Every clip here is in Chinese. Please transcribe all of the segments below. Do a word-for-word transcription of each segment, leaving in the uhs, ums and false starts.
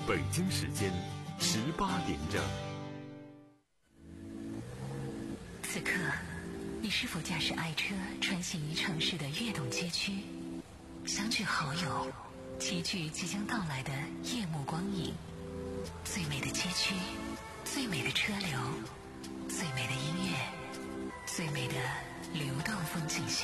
北京时间十八点整。 此刻，你是否驾驶爱车穿行于城市的跃动街区，相聚好友，齐聚即将到来的夜幕光影？最美的街区，最美的车流，最美的音乐，最美的流动风景线，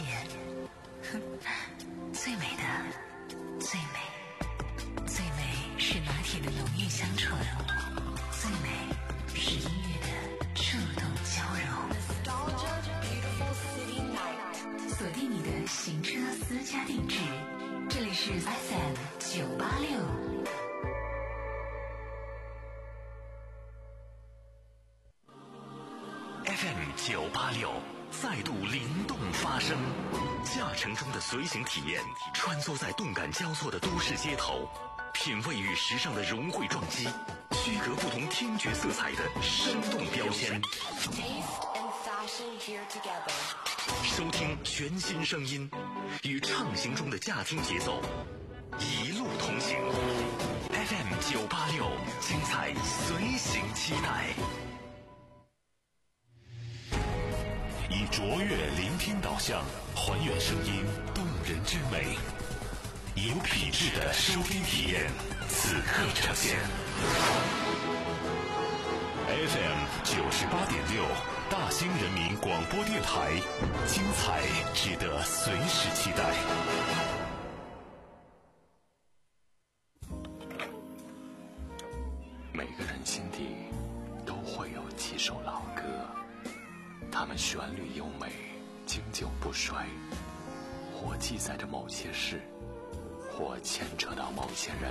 最美的，最美，最美是拿铁的浓郁香醇，最美是音乐的触动交融。锁定你的行车私家定制，这里是 F M 九八六。 F M 九八六再度灵动发声，驾乘中的随行体验，穿梭在动感交错的都市街头，品味与时尚的融汇撞击，区隔不同听觉色彩的生动标签。收听全新声音，与畅行中的驾听节奏，一路同行。F M 九八六，精彩随行期待。以卓越聆听导向，还原声音动人之美，有品质的收听体验，此刻呈现。F M 九十八点六，大兴人民广播电台，精彩值得随时期待。每个人心底都会有几首老歌，它们旋律优美，经久不衰，或记载着某些事，或牵扯到某些人。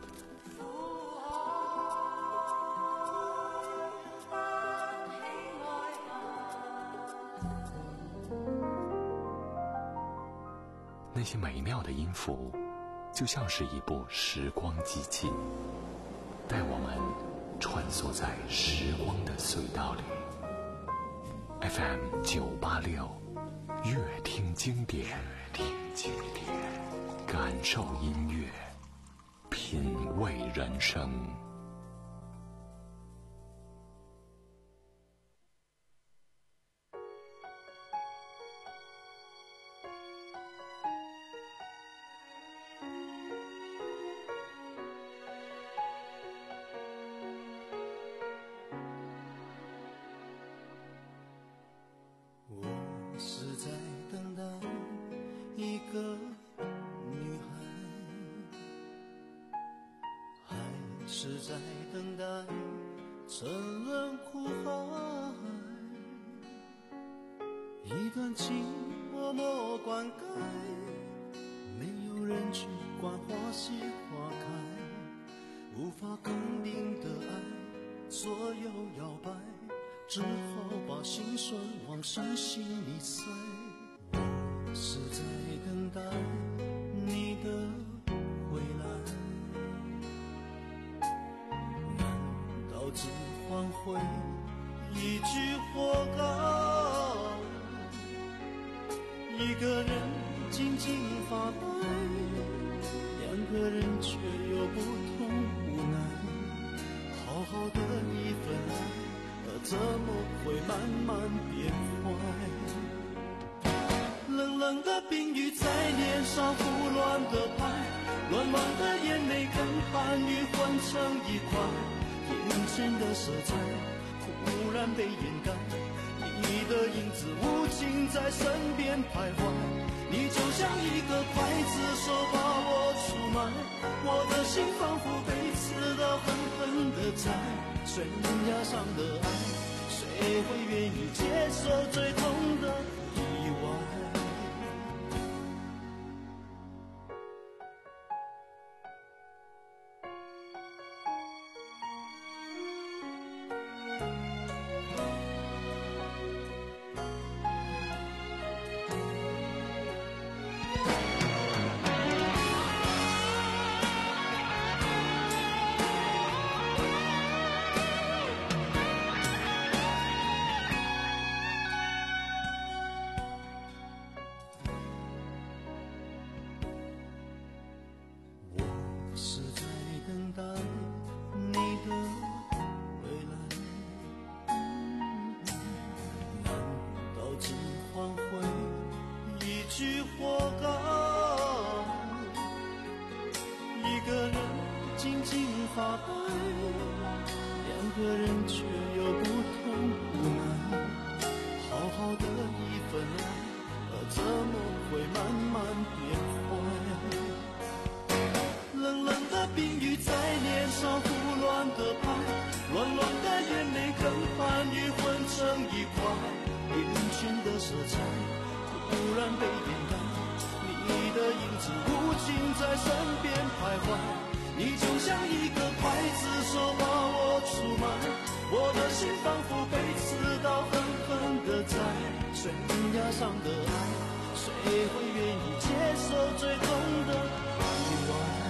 那些美妙的音符，就像是一部时光机器，带我们穿梭在时光的隧道里。F M 九八六，乐听经典，听经典，感受音乐，品味人生。 紧紧发呆，两个人却有不同无奈。好好的一份爱，怎么会慢慢变坏？冷冷的冰雨在脸上胡乱的拍，乱乱的眼泪跟寒雨混成一块，眼前的色彩突然被掩盖，你的影子无情在身边徘徊，你就像一个刽子手把我出卖，我的心仿佛被刺刀狠狠地宰，悬崖上的爱，谁会愿意接受最痛的意外？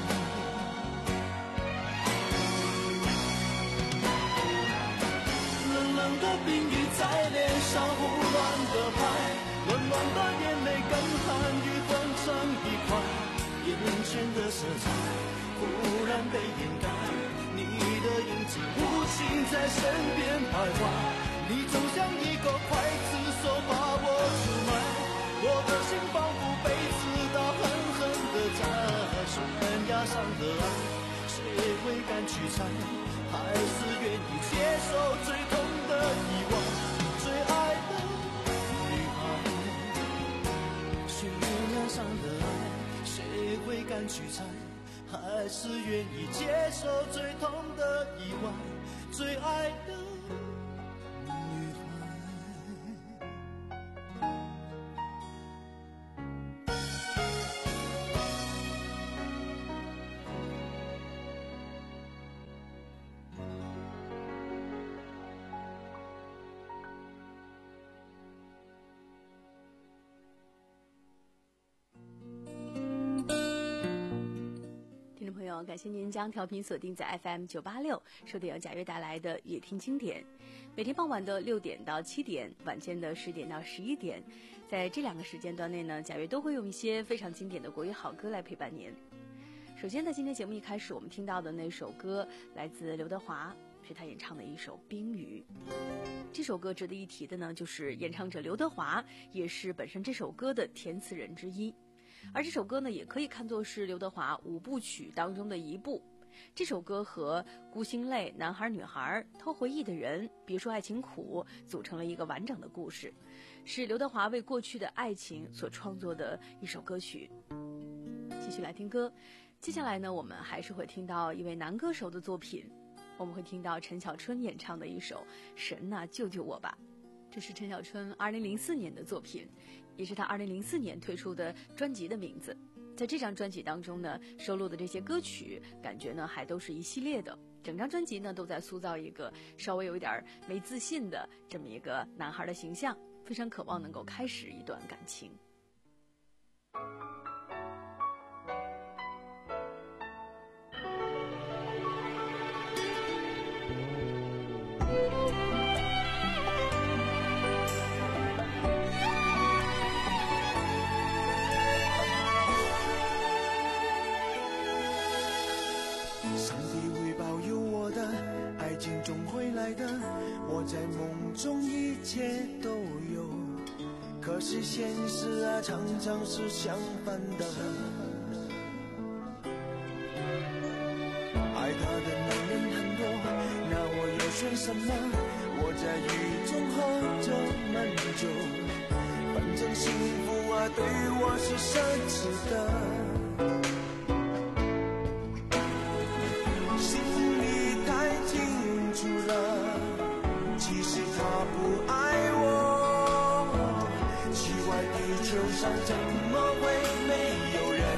冷冷的冰雨在脸上胡乱地拍，暖暖的眼泪跟寒雨混成一块，眼前的色彩忽然被掩盖，你的影子无情在身边徘徊，你就像一个刽子手把我出卖，我的心仿佛被刺刀狠狠地宰，悬崖上的爱，谁会敢去猜？还是愿意接受最痛的意外？最爱的女孩，悬崖上的爱，谁会敢去猜？还是愿意接受最痛的意外？最爱的女孩。 感谢您将调频锁定在 F M 九八六，收听由贾悦带来的夜听经典。每天傍晚的六点到七点，晚间的十点到十一点，在这两个时间段内呢，贾悦都会用一些非常经典的国语好歌来陪伴您。首先在今天节目一开始我们听到的那首歌来自刘德华，是他演唱的一首《冰雨》。这首歌值得一提的呢，就是演唱者刘德华也是本身这首歌的填词人之一。而这首歌呢，也可以看作是刘德华五部曲当中的一部。这首歌和《孤星泪》《男孩女孩》《偷回忆的人》《别说爱情苦》组成了一个完整的故事，是刘德华为过去的爱情所创作的一首歌曲。继续来听歌，接下来呢，我们还是会听到一位男歌手的作品，我们会听到陈小春演唱的一首《神呐救救我吧》。这是陈小春二零零四年的作品，也是他二零零四年推出的专辑的名字。在这张专辑当中呢，收录的这些歌曲感觉呢还都是一系列的，整张专辑呢都在塑造一个稍微有一点没自信的这么一个男孩的形象，非常渴望能够开始一段感情。 我在梦中一切都有，可是现实啊常常是相反的。爱他的男人很多，那我又选什么？我在雨中喝着闷酒，反正幸福啊对我是奢侈的，心里太清楚了，其实他不爱我，奇怪地球上怎么会没有人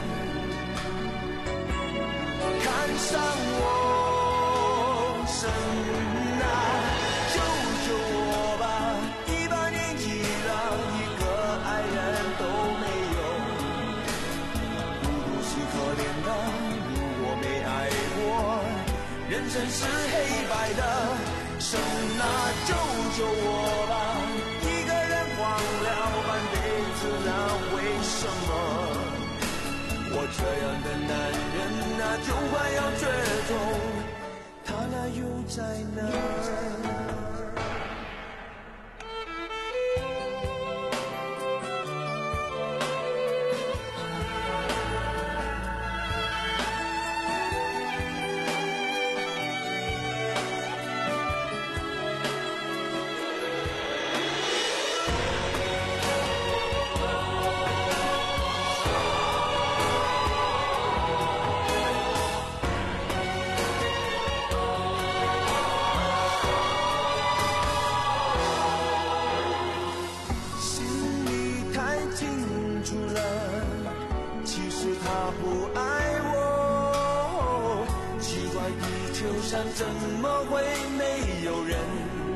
看上我？神啊救救我吧，一把年纪了，一个爱人都没有，不如是可怜的，如果没爱过，人生是黑白的。神啊救救我吧，一个人荒了半辈子了，为什么我这样的男人啊就快要绝种，他那又在哪儿？ 上怎么会没有人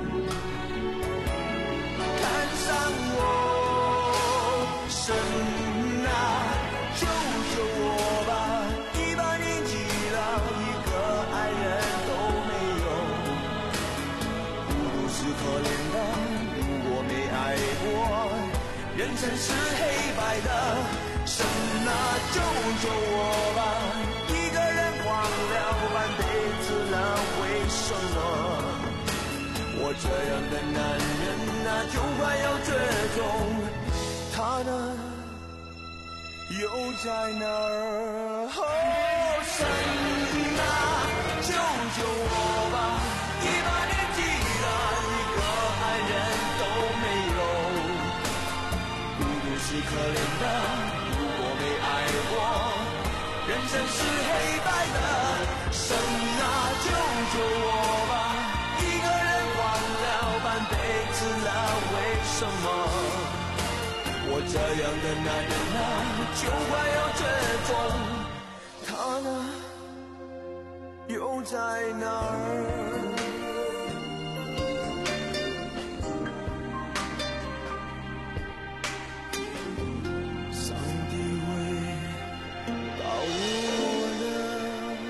看上我？神啊，救救我吧！一把年纪了，一个爱人都没有，孤独是可怜的，如果没爱过，人生是黑白的。神啊，救救我吧！一个人忘了半辈子了，为什么我这样的男人啊，就快要绝种？他呢，又在哪儿？哦，神啊，救救我吧！一把年纪了，一个爱人都没有，孤独是可怜的，如果没爱过，人生是黑白的。神啊，救救我吧！一个人忘了半辈子了，为什么我这样的男人啊，就快要绝种？他呢，又在哪儿？上帝会保我的。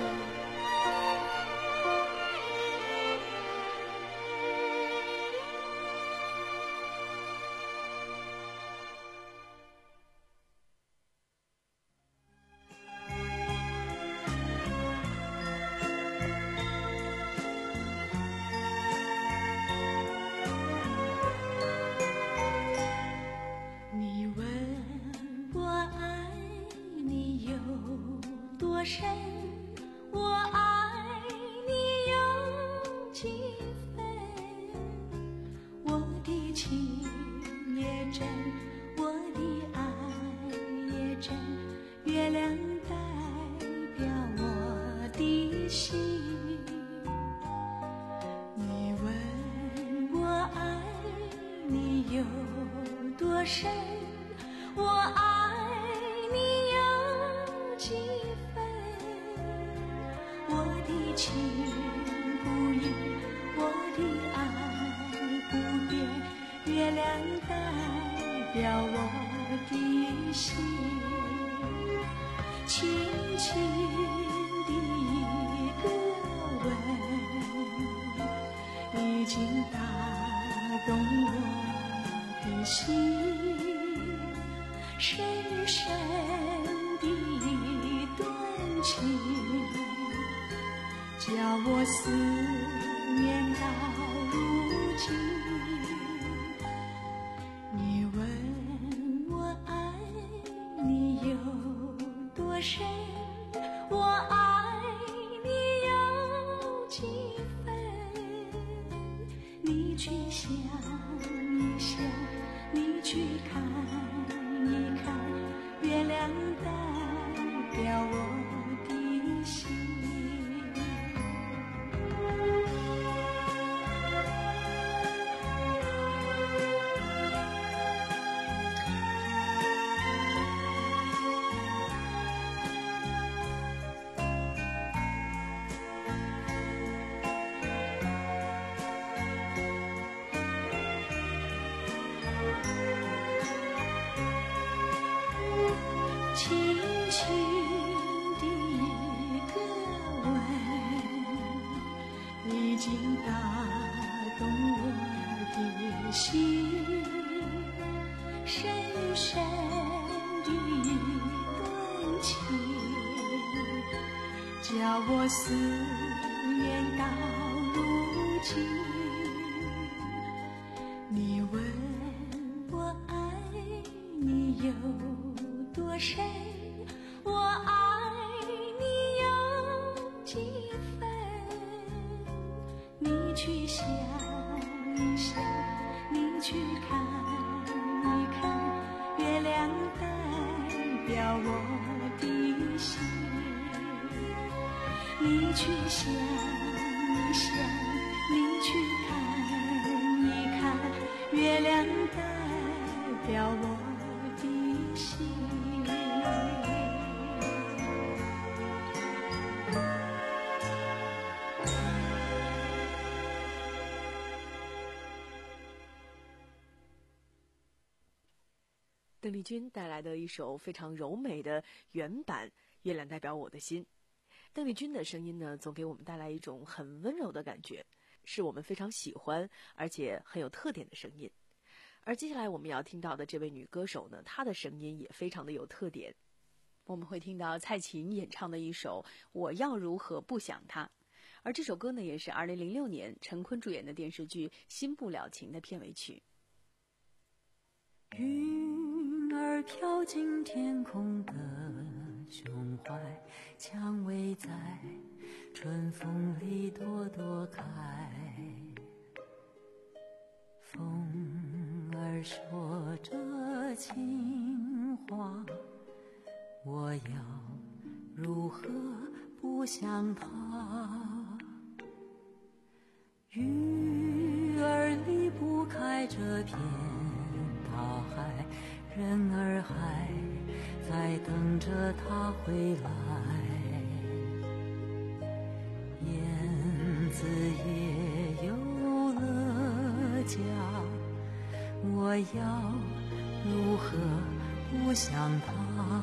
你问我爱你有多深，我爱你有几分？我的情也真，我的爱也真，月亮代表我的心。你问我爱你有多深，我爱你有几分？我的情不移，我的爱不变，月亮代表我的心。轻轻的一个吻，已经打动我的心，深深的一段情，叫我思念到如今。你问我爱你有多深，我爱你有几分？你去想一想，你去看一看，月亮代表我的心。轻轻的一个吻，已经打动我的心，深深的一段情，叫我思念到如今。你问我爱你有多深，我爱你有几分？你去想一想，你去看一看，月亮代表我的心。你去想一想，你去看一看，月亮代表我的心。 邓丽君带来的一首非常柔美的原版《月亮代表我的心》。邓丽君的声音呢，总给我们带来一种很温柔的感觉，是我们非常喜欢而且很有特点的声音。而接下来我们要听到的这位女歌手呢，她的声音也非常的有特点。我们会听到蔡琴演唱的一首《我要如何不想他》，而这首歌呢，也是二零零六年陈坤主演的电视剧《新不了情》的片尾曲。 云儿飘进天空的胸怀，蔷薇在春风里朵朵开。风儿说着情话，我要如何不想他？鱼儿离不开这片大海，人儿还在等着他回来。燕子也有了家，我要如何不想他？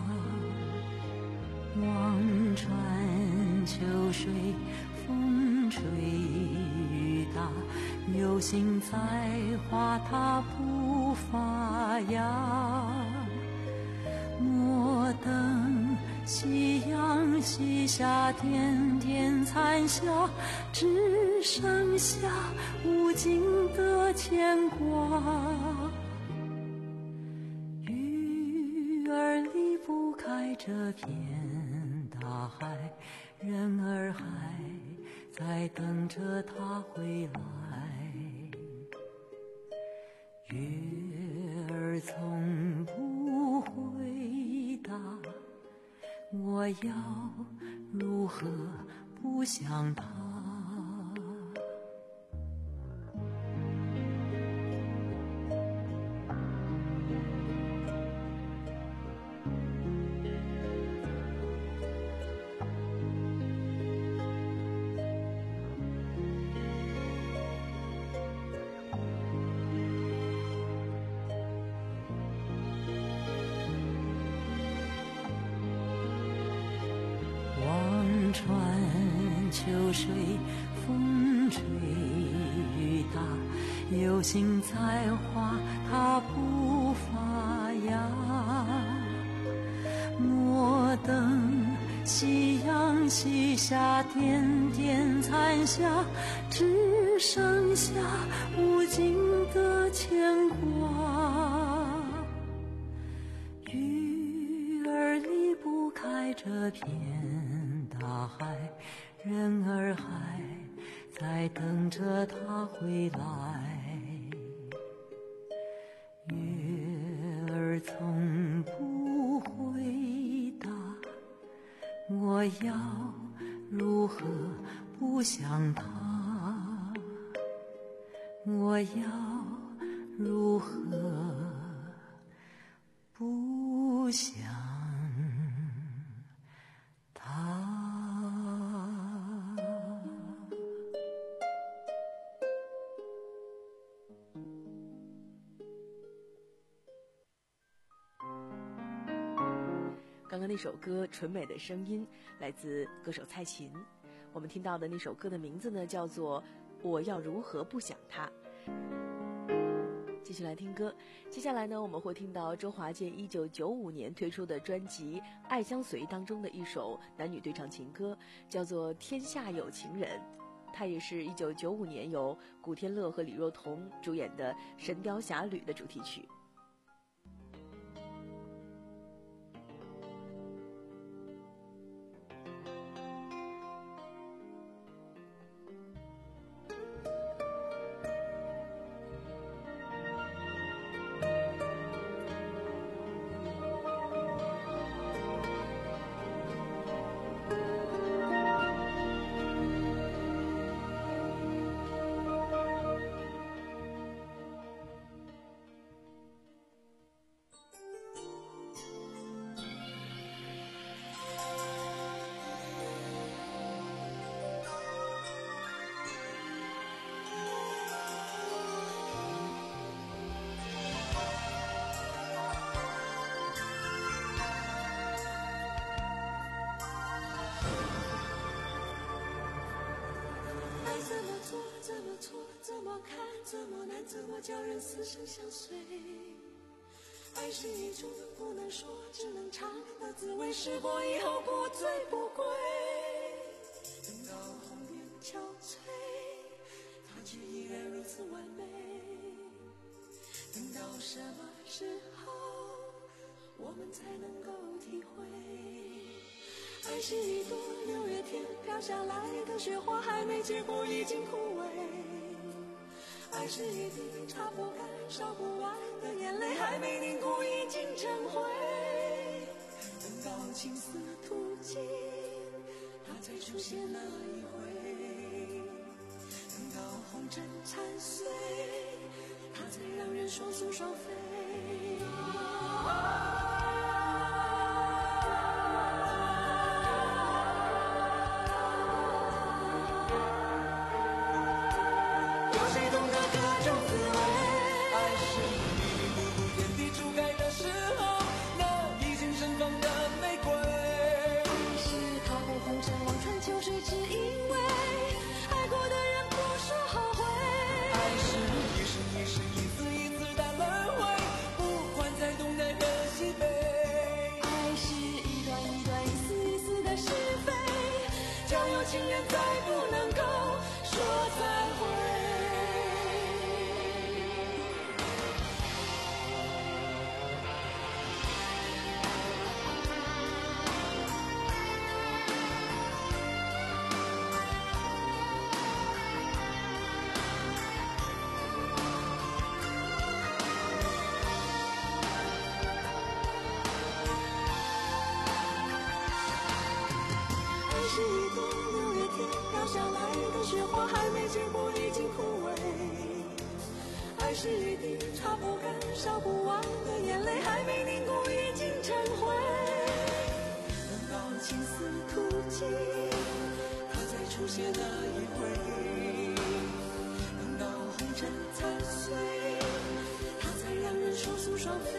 望穿秋水，风吹雨打，有心栽花它不发芽。莫等夕阳西下，点点残霞，只剩下无尽的牵挂。鱼儿离不开这片大海，人儿还在等着他回来。月儿从不回答，我要如何不想他？穿秋水，风吹雨打，有心栽花它不发芽。莫等夕阳西下，点点残霞，只剩下无尽的牵挂。鱼儿离不开这片大海，人儿还在等着他回来。月儿从不回答，我要如何不想他？我要如何不想他？ 刚刚那首歌纯美的声音来自歌手蔡琴，我们听到的那首歌的名字呢叫做《我要如何不想他》。继续来听歌，接下来呢我们会听到周华健一九九五年推出的专辑《爱相随》当中的一首男女对唱情歌，叫做《天下有情人》。它也是一九九五年由古天乐和李若彤主演的《神雕侠侣》的主题曲。 怎么难，怎么叫人死生相随？爱是一种不能说只能尝的滋味，试过以后不醉不归。等到红颜憔悴，它却依然如此完美。等到什么时候我们才能够体会？爱是一朵六月天飘下来的雪花，还没结果已经枯萎。爱是一滴擦不干烧不完的眼泪，还没凝固已经成灰。等到青丝吐尽，它才出现那一回。等到红尘残碎，它才让人双宿双飞。情人再不能够说再会。爱是一朵六月天飘下来的雪花，还没结果已经枯萎。爱是一滴擦不干烧不完的眼泪，还没凝固已经成灰。等到青丝吐尽，它才出现那一回。等到红尘残碎，它才让人双宿双飞。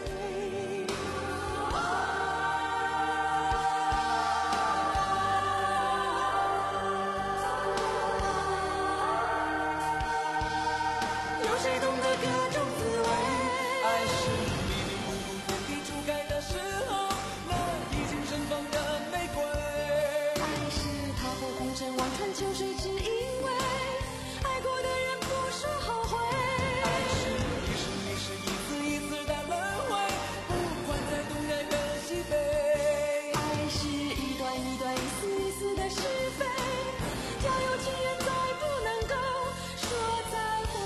秋水只因为爱过的人不说后悔。爱是一生一世一次一次的轮回，不管在东南和西北。爱是一段一段一丝一丝的是非，叫有情人再不能够说再会。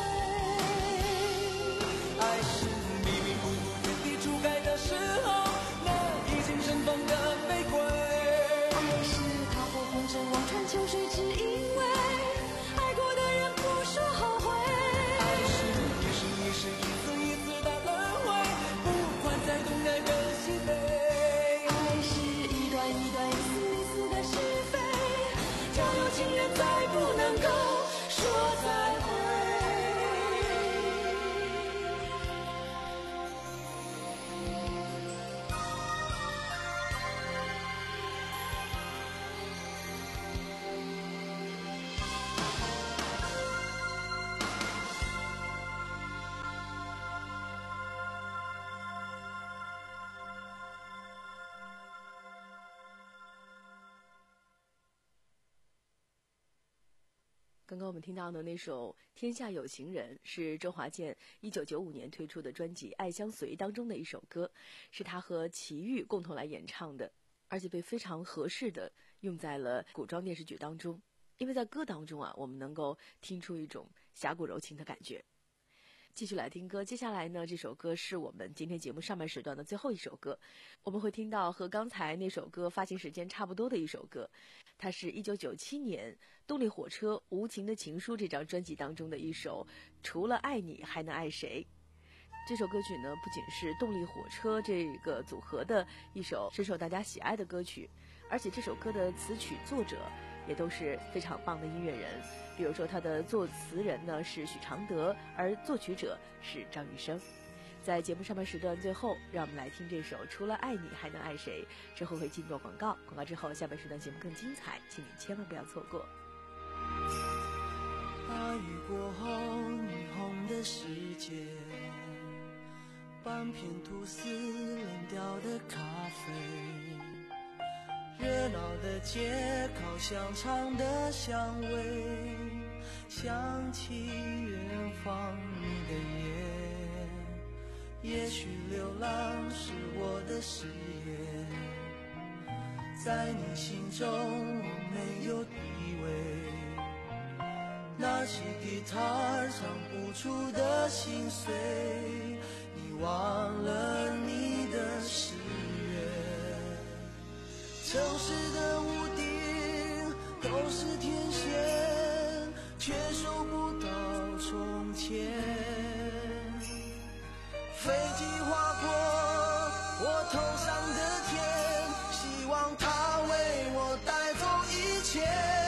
爱是迷迷糊糊天地初开的时候，那已经盛放的玫瑰。爱是踏破红尘望穿秋水只因为爱过的人不说后悔。爱是一生一世一次一次的轮回，不管在东南和西北。爱是一段一段一丝一丝的是非，叫有情人再不能够说再会。 刚刚我们听到的那首《天下有情人》是周华健一九九五年推出的专辑《爱相随》当中的一首歌，是他和齐豫共同来演唱的，而且被非常合适的用在了古装电视剧当中。因为在歌当中啊，我们能够听出一种侠骨柔情的感觉。继续来听歌，接下来呢，这首歌是我们今天节目上半时段的最后一首歌，我们会听到和刚才那首歌发行时间差不多的一首歌，它是一九九七年动力火车《无情的情书》这张专辑当中的一首《除了爱你还能爱谁》。这首歌曲呢，不仅是动力火车这个组合的一首深受大家喜爱的歌曲，而且这首歌的词曲作者也都是非常棒的音乐人。比如说他的作词人呢是许常德，而作曲者是张雨生。在节目上半时段最后，让我们来听这首《除了爱你还能爱谁》，之后会进入广告，广告之后下半时段节目更精彩，请你千万不要错过。 大雨过后霓虹的世界，半片吐司冷掉的咖啡，热闹的街烤香肠的香味，想起远方你的夜，也许流浪是我的誓言，在你心中我没有地位，拿起吉他唱不出的心碎，你忘了你的誓约，城市的屋顶都是天线，却收不到从前，飞机划过我头上的天，希望它为我带走一切，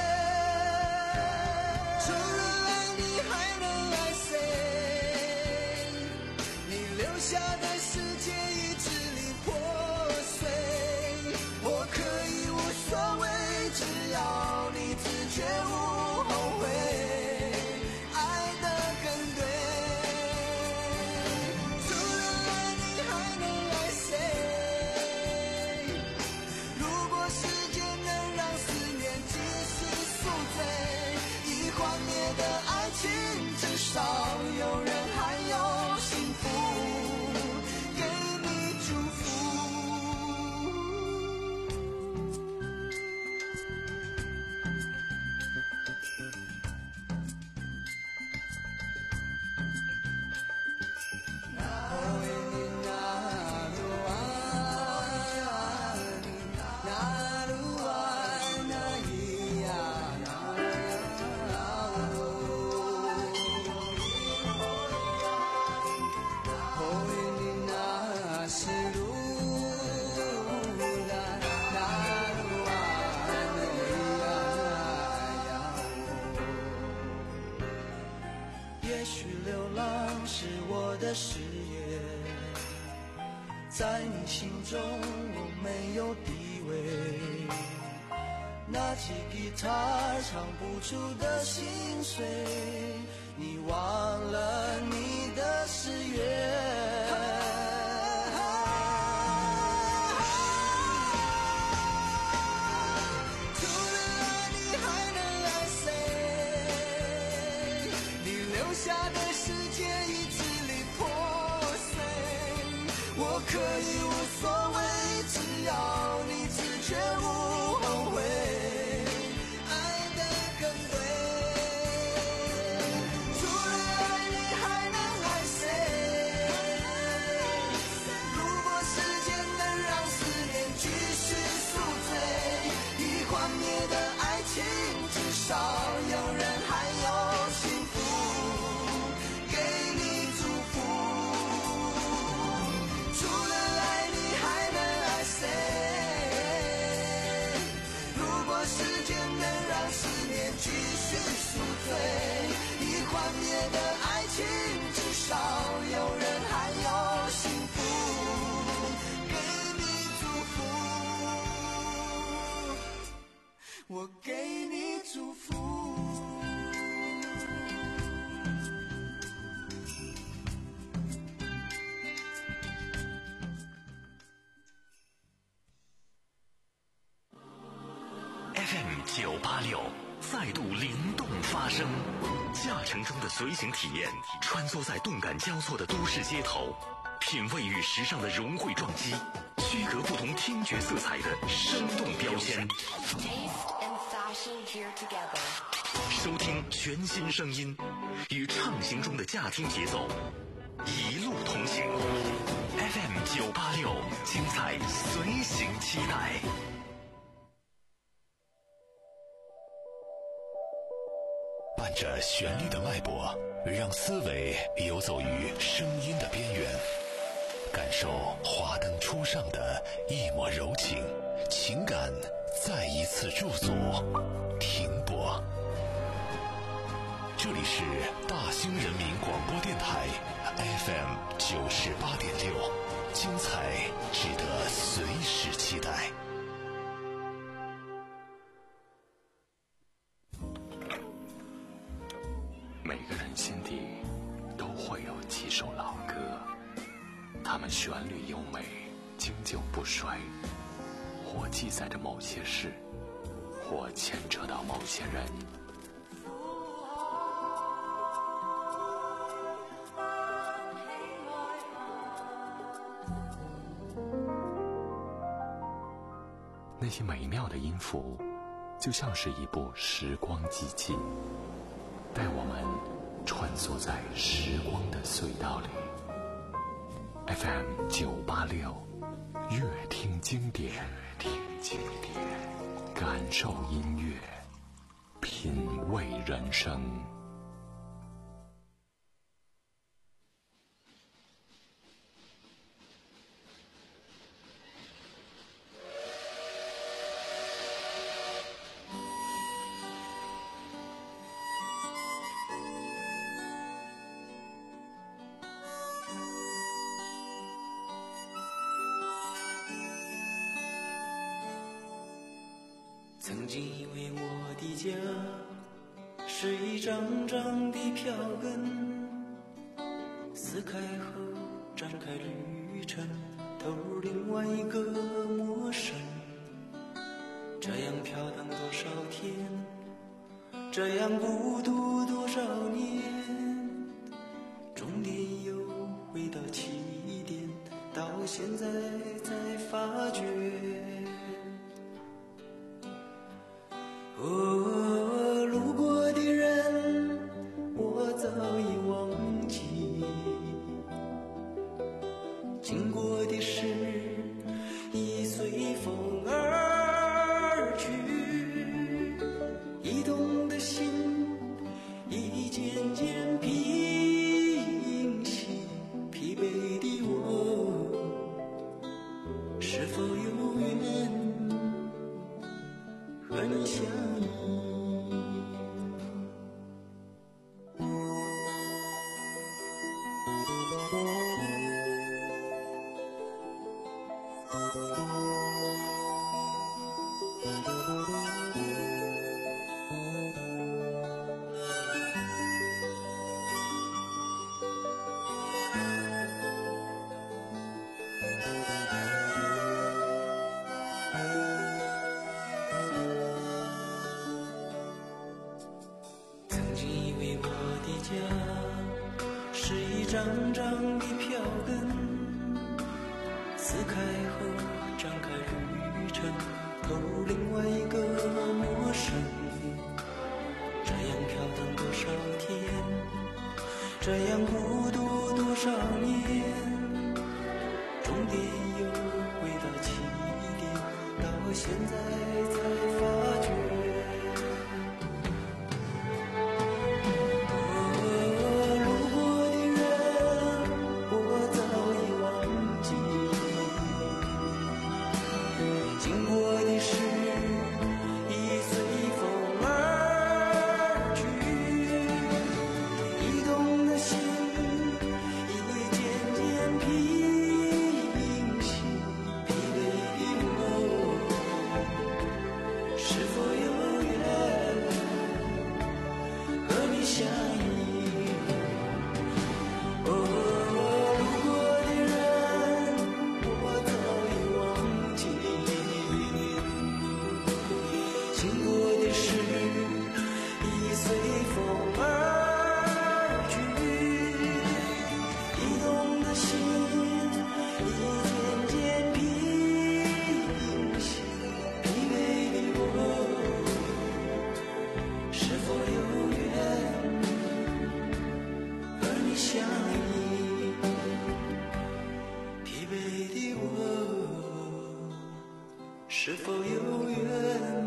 除了爱你还能爱谁，你留下的世界已支离破碎，我可以无所谓，只要你自觉无后悔，爱得更对，除了爱你还能爱谁，如果时间能让思念继续宿醉，已幻灭的爱情至少有人还有幸福给你祝福，也许流浪是我的誓言，在你心中我没有地位，拿起吉他唱不出的心碎，你忘了你的誓约，下的世界已支离破碎，我可以无所谓，只要你自觉无后悔，爱得更对，除了爱你还能爱谁，如果时间能让思念继续宿醉，已幻灭的爱情至少有人还有幸福给你祝福，除了爱你还能爱谁，如果时间能让思念继续宿醉，已幻灭的爱情至少有人还有幸福给你祝福，我给你祝福。 F M 九八六再度灵动发声，驾乘中的随行体验，穿梭在动感交错的都市街头，品味与时尚的融汇撞击，区隔不同听觉色彩的生动标签。收听全新声音，与畅行中的驾听节奏，一路同行。F M 九八六，精彩随行期待。 伴着旋律的脉搏，让思维游走于声音的边缘，感受华灯初上的一抹柔情，情感再一次驻足停泊。这里是大兴人民广播电台 F M 九十八点六，精彩值得随时期待。 每个人心底都会有几首老歌，它们旋律优美，经久不衰，或记载着某些事，或牵扯到某些人。那些美妙的音符，就像是一部时光机器，带我们穿梭在时光的隧道里。F M 九八六，乐听经典，乐听经典，感受音乐，品味人生。 曾经以为我的家是一张张的票根，撕开后展开旅程，投入另外一个陌生。这样飘荡多少天，这样孤独多少年，终点又回到起点，到现在才发觉。哦，路过的人我早已忘记，经过的事已随风而去，移动的心已渐渐平息，疲惫的我是否有缘和你相依？是一张张的票根，撕开后展开旅程，投入另外一个陌生。这样飘荡多少天，这样孤独多少年，终点又回到起点，到现在才发觉。是否有缘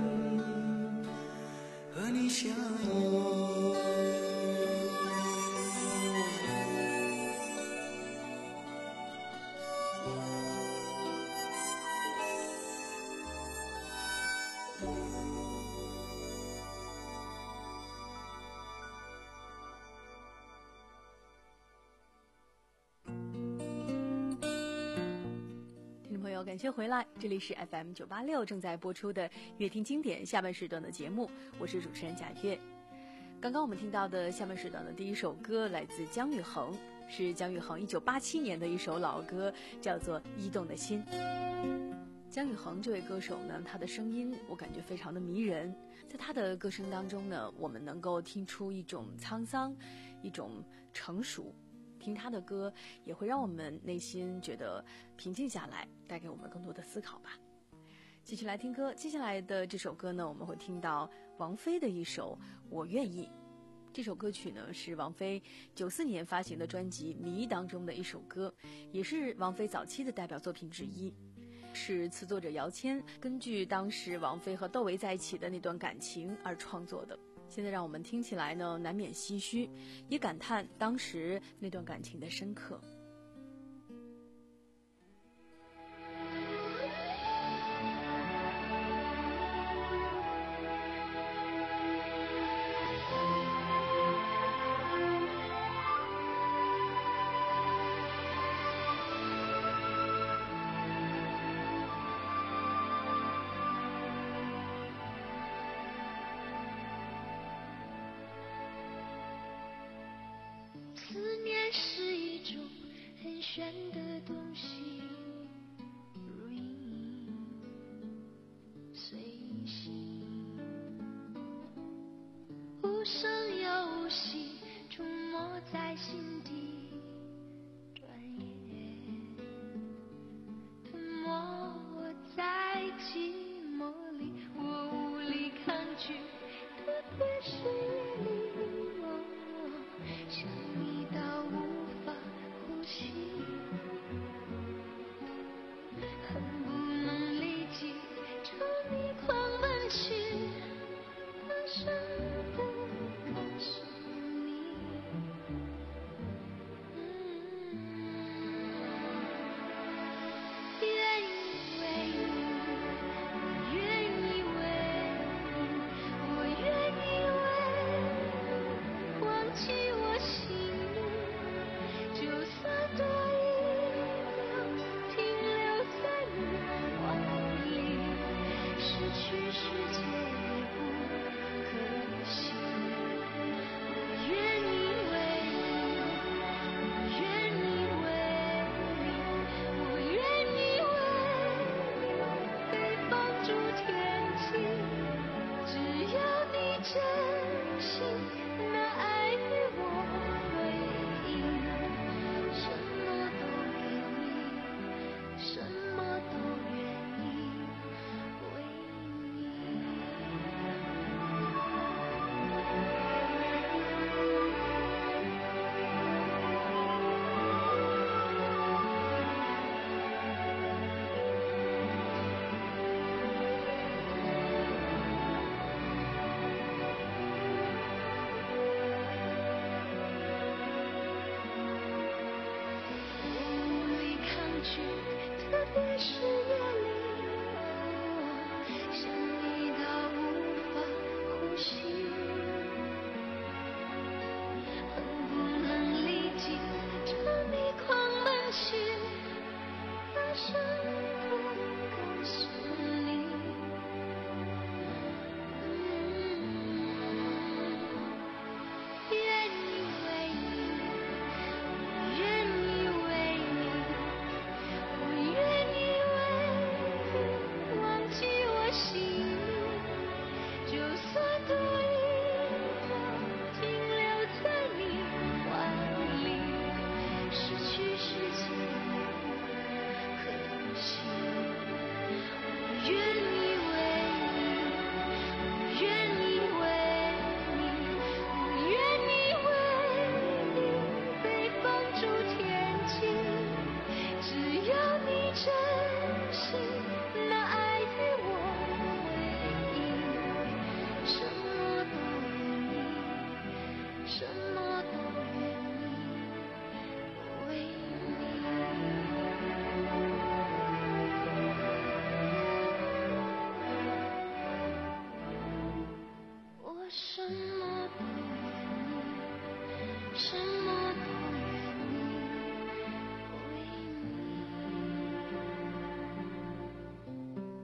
和你相依？ 感谢回来，这里是 F M 九八六正在播出的乐听经典下半时段的节目，我是主持人贾月。 刚刚我们听到的下半时段的第一首歌来自姜育恒，是姜育恒一九八七年的一首老歌，叫做《驿动的心》。姜育恒这位歌手呢，他的声音我感觉非常的迷人，在他的歌声当中呢，我们能够听出一种沧桑，一种成熟。听他的歌也会让我们内心觉得平静下来，带给我们更多的思考吧。继续来听歌，接下来的这首歌呢，我们会听到王菲的一首《我愿意》。这首歌曲呢是王菲九四年发行的专辑《迷》当中的一首歌，也是王菲早期的代表作品之一，是词作者姚谦根据当时王菲和窦唯在一起的那段感情而创作的。现在让我们听起来呢，难免唏嘘，也感叹当时那段感情的深刻。 思念是一种很玄的东西，如影随形，无声又无息，触摸在心底，转眼吞没我在寂寞里，我无力抗拒，特别是夜里，哦，想你到无法呼吸，恨不能立即朝你狂奔去，大声地告诉你，嗯，愿意为你，我愿意为你，我愿意为你忘记我心里，就算多一秒停留在你怀里，失去世界也不可惜。我愿意为你，我愿意为你，我愿意为你被放逐天际，只要你真心那爱与我回应，什么都给你，什么都愿意为你。无力抗拒，特别是夜里，哦，想你到无法呼吸，恨不能立即朝你狂奔去，大声地告诉你，嗯，愿意为你，我愿意为你，我愿意为你忘记我心里，就算多一秒停留在你怀里，失去世界也不可惜。我愿意为你，我愿意为你，我愿意为你被放逐天际，只要你真心那爱与我回应，什么都愿意，什么都愿意为你，我什么都愿意，什么都愿意为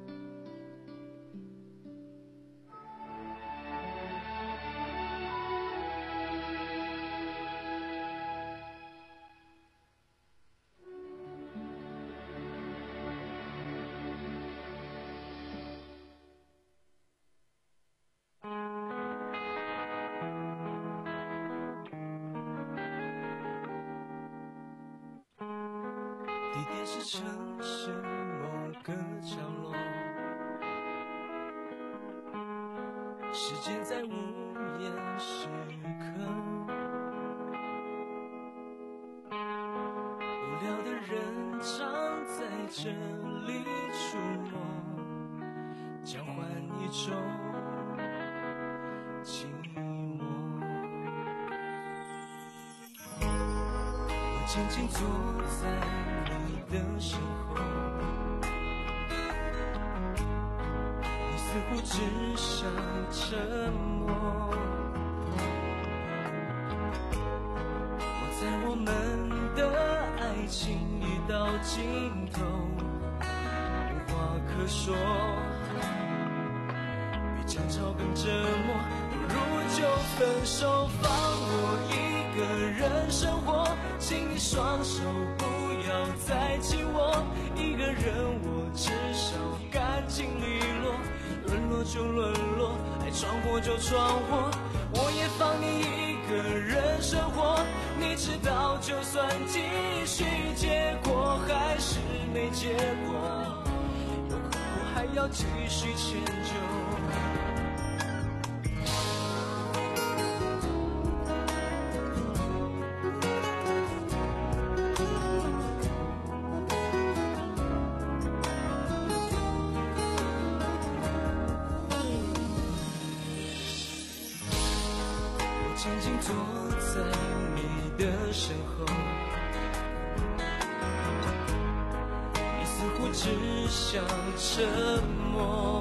你。 也是城市某个角落，时间在无言时刻，无聊的人常在这里出没，交换一种寂寞。我静静坐在你的身后，你似乎只想沉默。我在我们的爱情已到尽头，无话可说，比争吵更折磨，不如就分手，放我一个人生活，请你双手不要再紧握，一个人我至少干净利落，沦落就沦落，爱闯祸就闯祸，我也放你一个人生活，你知道就算继续，结果还是没结果，又何苦还要继续迁就。静静坐在你的身后，你似乎只想沉默。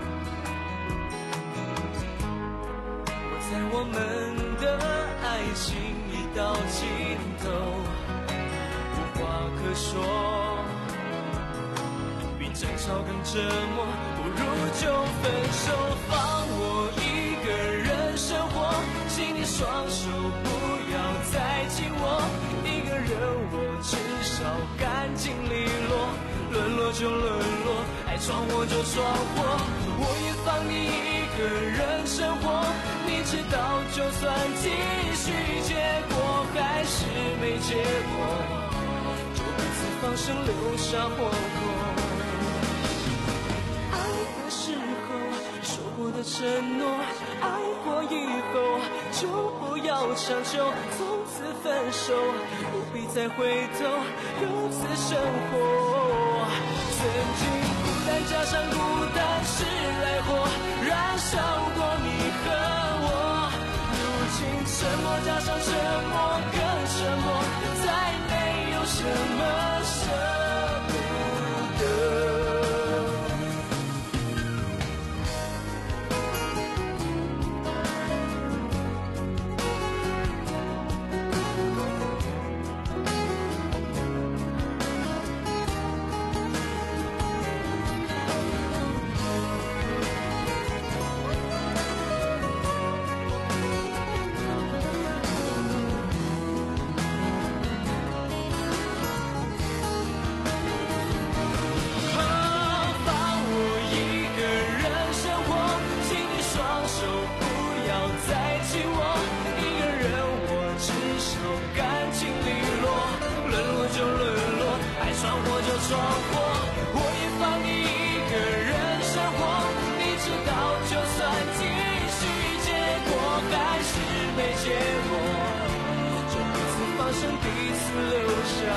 我在我们的爱情已到尽头，无话可说，比争吵更折磨，不如就分手，放我一个人生活，请你双手不要再紧握，一个人我至少干净利落，沦落就沦落，爱闯祸就闯祸，我也放你一个人生活，你知道就算继续，结果还是没结果，就彼此放生留下活口。爱的时候说过的承诺，爱过以后就不要强求，从此分手，不必再回头，各自生活。曾经孤单加上孤单是来火，燃烧过你和我，如今沉默加上沉默更沉默，再没有什么舍不得。闯祸，我也放你一个人生活，你知道就算继续，结果还是没结果，就彼此放生，彼此留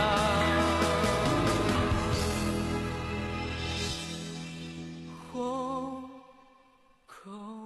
下活口。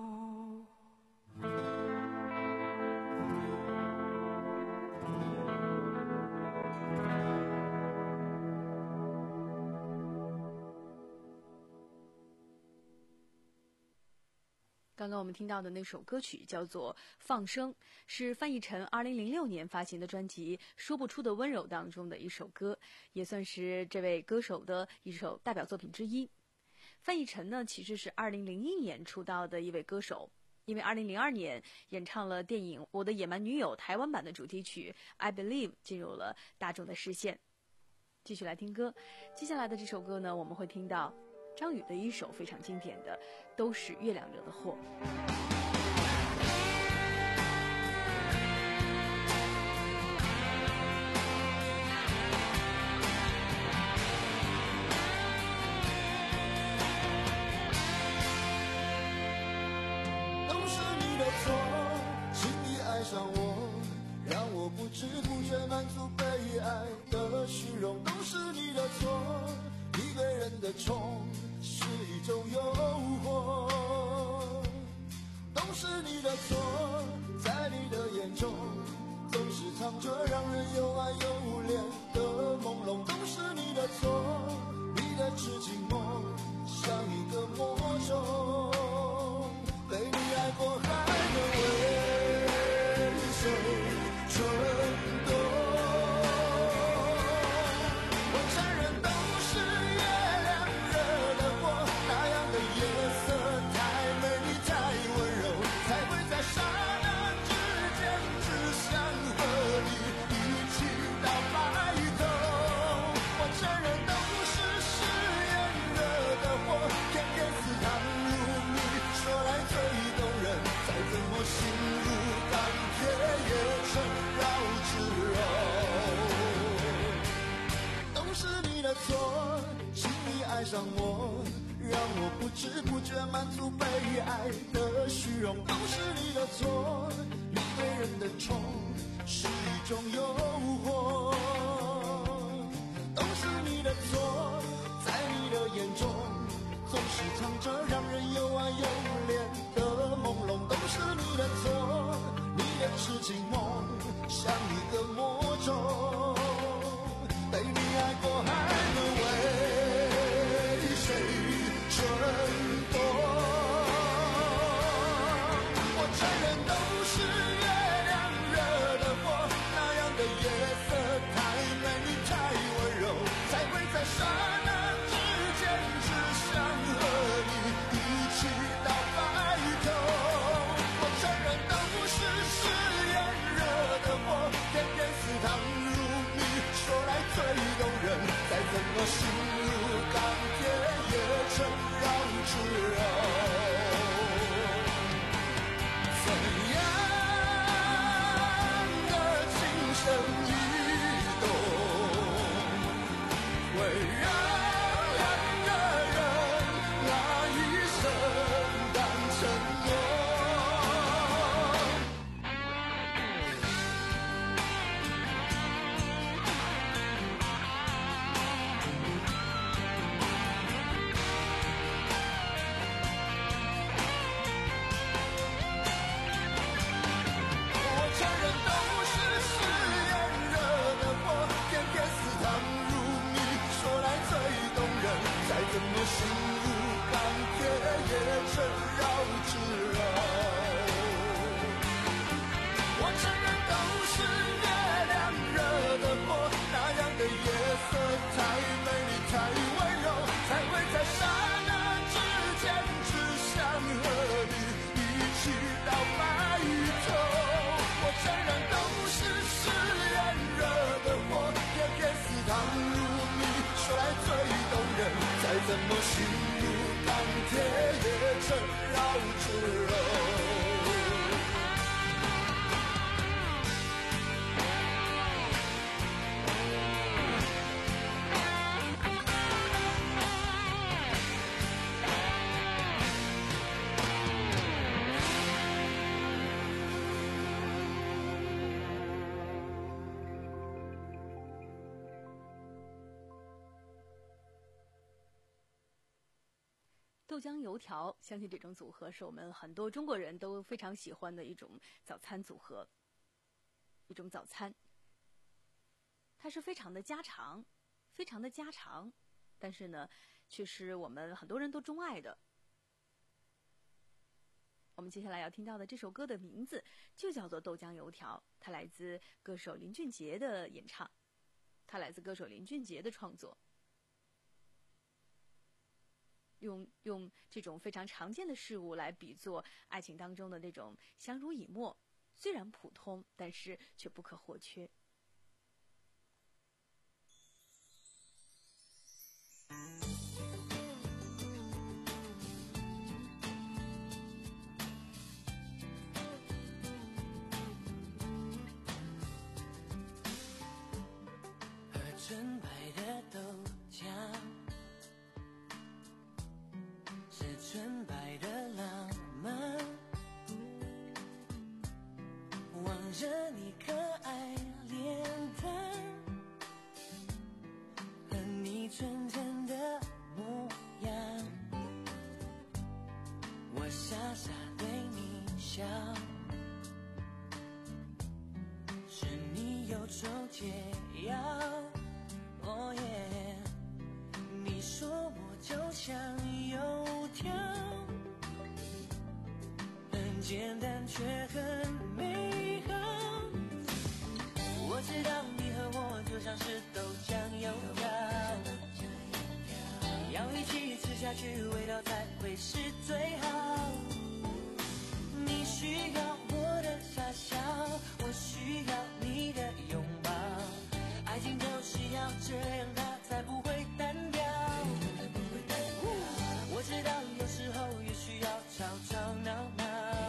刚刚我们听到的那首歌曲叫做《放生》，是范逸臣二零零六年发行的专辑《说不出的温柔》当中的一首歌，也算是这位歌手的一首代表作品之一。范逸臣呢，其实是二零零一年出道的一位歌手，因为二零零二年演唱了电影《我的野蛮女友》台湾版的主题曲《I Believe》，进入了大众的视线。继续来听歌，接下来的这首歌呢，我们会听到张宇的一首非常经典的《都是月亮惹的祸》。 满足被爱的虚荣，都是你的错。你对人的宠是一种诱惑，都是你的错。在你的眼中总是藏着让人又爱又怜的朦胧，都是你的错。你的痴情梦像一个魔咒，被你爱过还能为谁蠢惰？我承认都是月亮惹的祸，那样的夜色太美丽太温柔，才会在刹那之间只想和你一起到白头。我承认都是誓言惹的祸，偏偏似糖如蜜，说来最动人，再怎么心如钢铁也成绕指柔。怎样的情深意动，会让两个人拿一生当承诺？我承认都是誓言惹的祸，偏偏似糖如蜜，说来最动人，再怎么心如钢铁也成绕指柔。我承认都是月亮惹的祸，那样的夜色太美丽太温柔，才会在刹那之间只想和你一起到白头。我承认都是誓言惹的祸，偏偏似糖如蜜，说来最动人，再怎么心如钢铁也成绕指柔。 豆浆油条，相信这种组合是我们很多中国人都非常喜欢的一种早餐组合，一种早餐。它是非常的家常，非常的家常，但是呢，却是我们很多人都钟爱的。我们接下来要听到的这首歌的名字就叫做《豆浆油条》，它来自歌手林俊杰的演唱，它来自歌手林俊杰的创作。用用这种非常常见的事物来比作爱情当中的那种相濡以沫，虽然普通，但是却不可或缺。 喝纯白的豆浆，纯白的浪漫，望着你可爱脸蛋和你纯真的模样，我傻傻对你笑，是你忧愁解药，哦耶，你说我就像油条，很简单却很美好。我知道你和我就像是豆浆油条，要一起吃下去，味道才会是最好。你需要我的傻笑，我需要你的拥抱，爱情就是要这样，它才不会单调。我知道有时候也需要吵吵闹闹，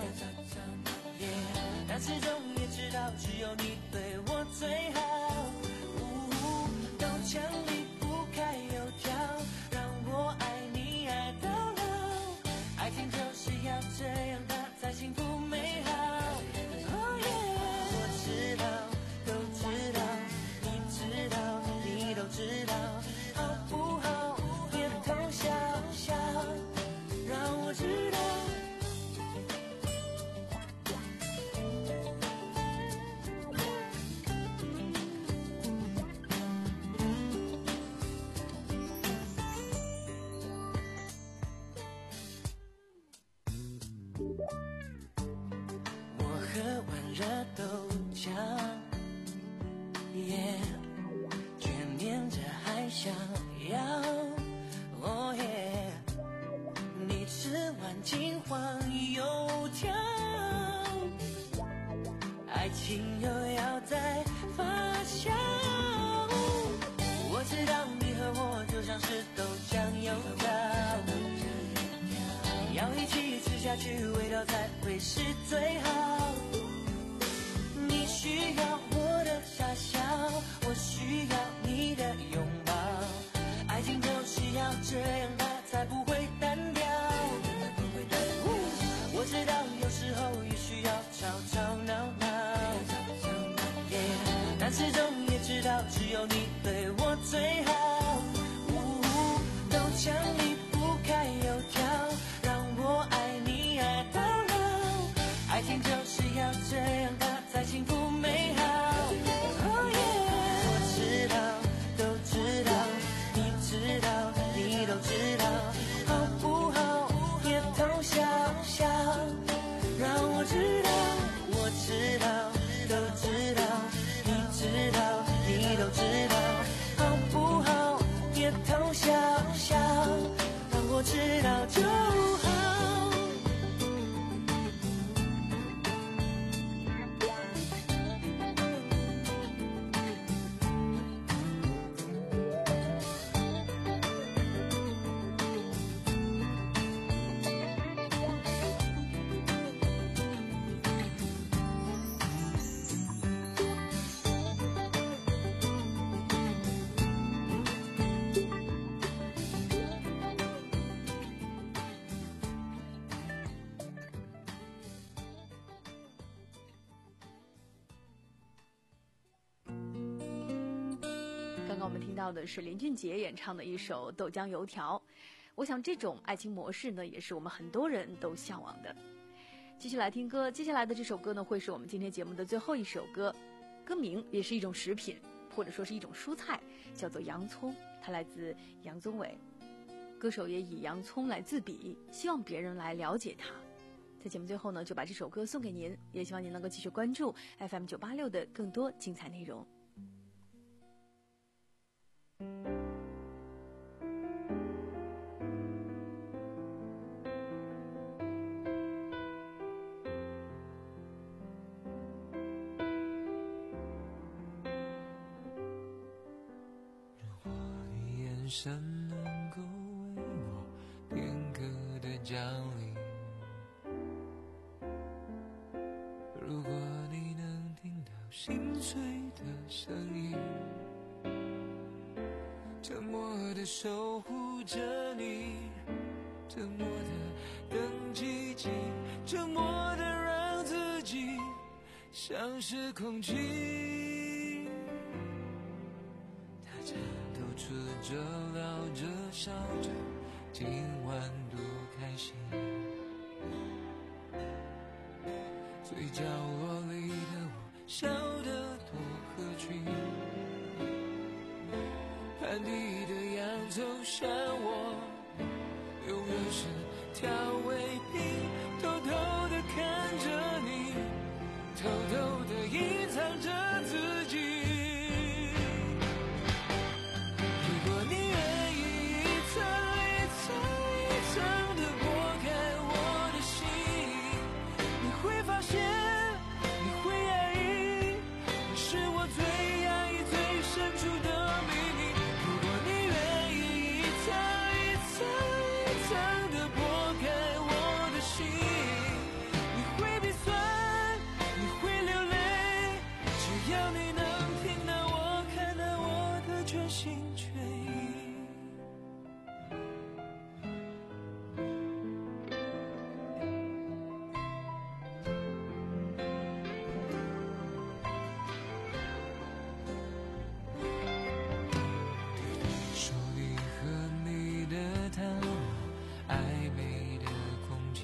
但始终也知道只有你对我最好。豆浆离不开油条，让我爱你爱到老。爱情热豆浆，耶，眷恋着还想要，哦耶，你吃完金黄油条，爱情又要再发酵。我知道你和我就像是豆浆油条，要一起吃下去，味道才会是最好。你需要我的傻笑，我需要你的拥抱，爱情就是要这样，它才不会单调。我知道有时候也需要吵吵闹闹，但始终也知道只有你对我最好。豆浆离不开油条，让我爱你爱到老，爱情就是要这样，它才幸福美好。Oh yeah， 我知道，都知道，你知道，你都知道，好不好也偷笑笑，让我知道，我知道，都知道，你知道，你都知道，好不好也偷笑笑，让我知道就好。 刚刚我们听到的是林俊杰演唱的一首《豆浆油条》，我想这种爱情模式呢，也是我们很多人都向往的。继续来听歌，接下来的这首歌呢，会是我们今天节目的最后一首歌，歌名也是一种食品，或者说是一种蔬菜，叫做洋葱，它来自杨宗纬。歌手也以洋葱来自比，希望别人来了解它。在节目最后呢，就把这首歌送给您，也希望您能够继续关注 F M 九八六的更多精彩内容。 眼神能够为我片刻的降临，如果你能听到心碎的声音，沉默的守护着你，沉默的等奇迹，沉默的让自己像是空气。他颤抖出着聊着笑着，今晚多开心，最角落里的我笑得多合群，盘底的洋葱像我永远是调味品，偷偷地看着你，偷偷地隐藏着自己。如果你愿意一层一层一层地剥开我的心，你会发现你会压抑，你是我最压抑最深处的秘密。如果你愿意一层一层一层地剥开我的心，你会鼻酸，你会流泪，只要你能听到我，看到我的全心全意。手里和你的谈话，暧昧的空气，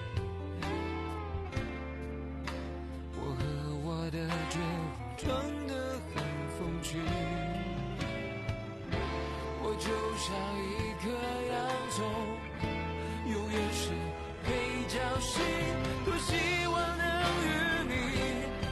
我和我的绝望装得很风趣，我就像一颗洋葱，永远是配角戏，多希望能与你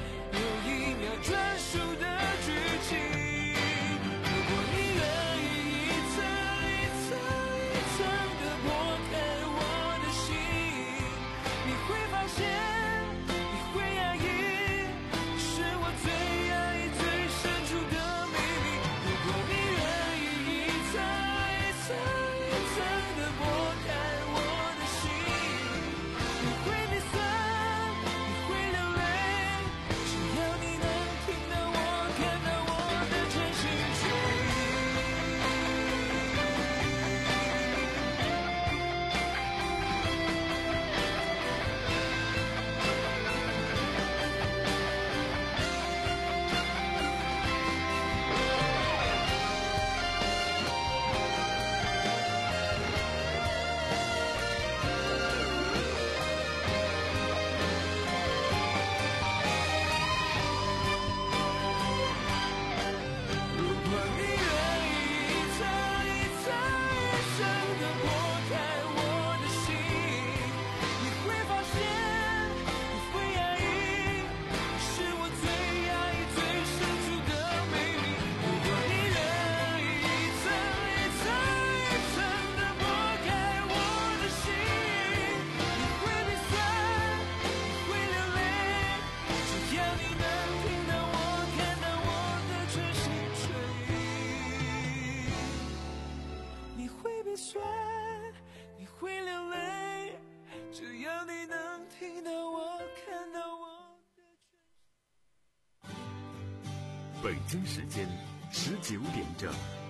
你能听到我，看到我的全心全意。你会鼻酸，你会流泪，只要你能听到我，看到我的全心。 北京时间十九点整。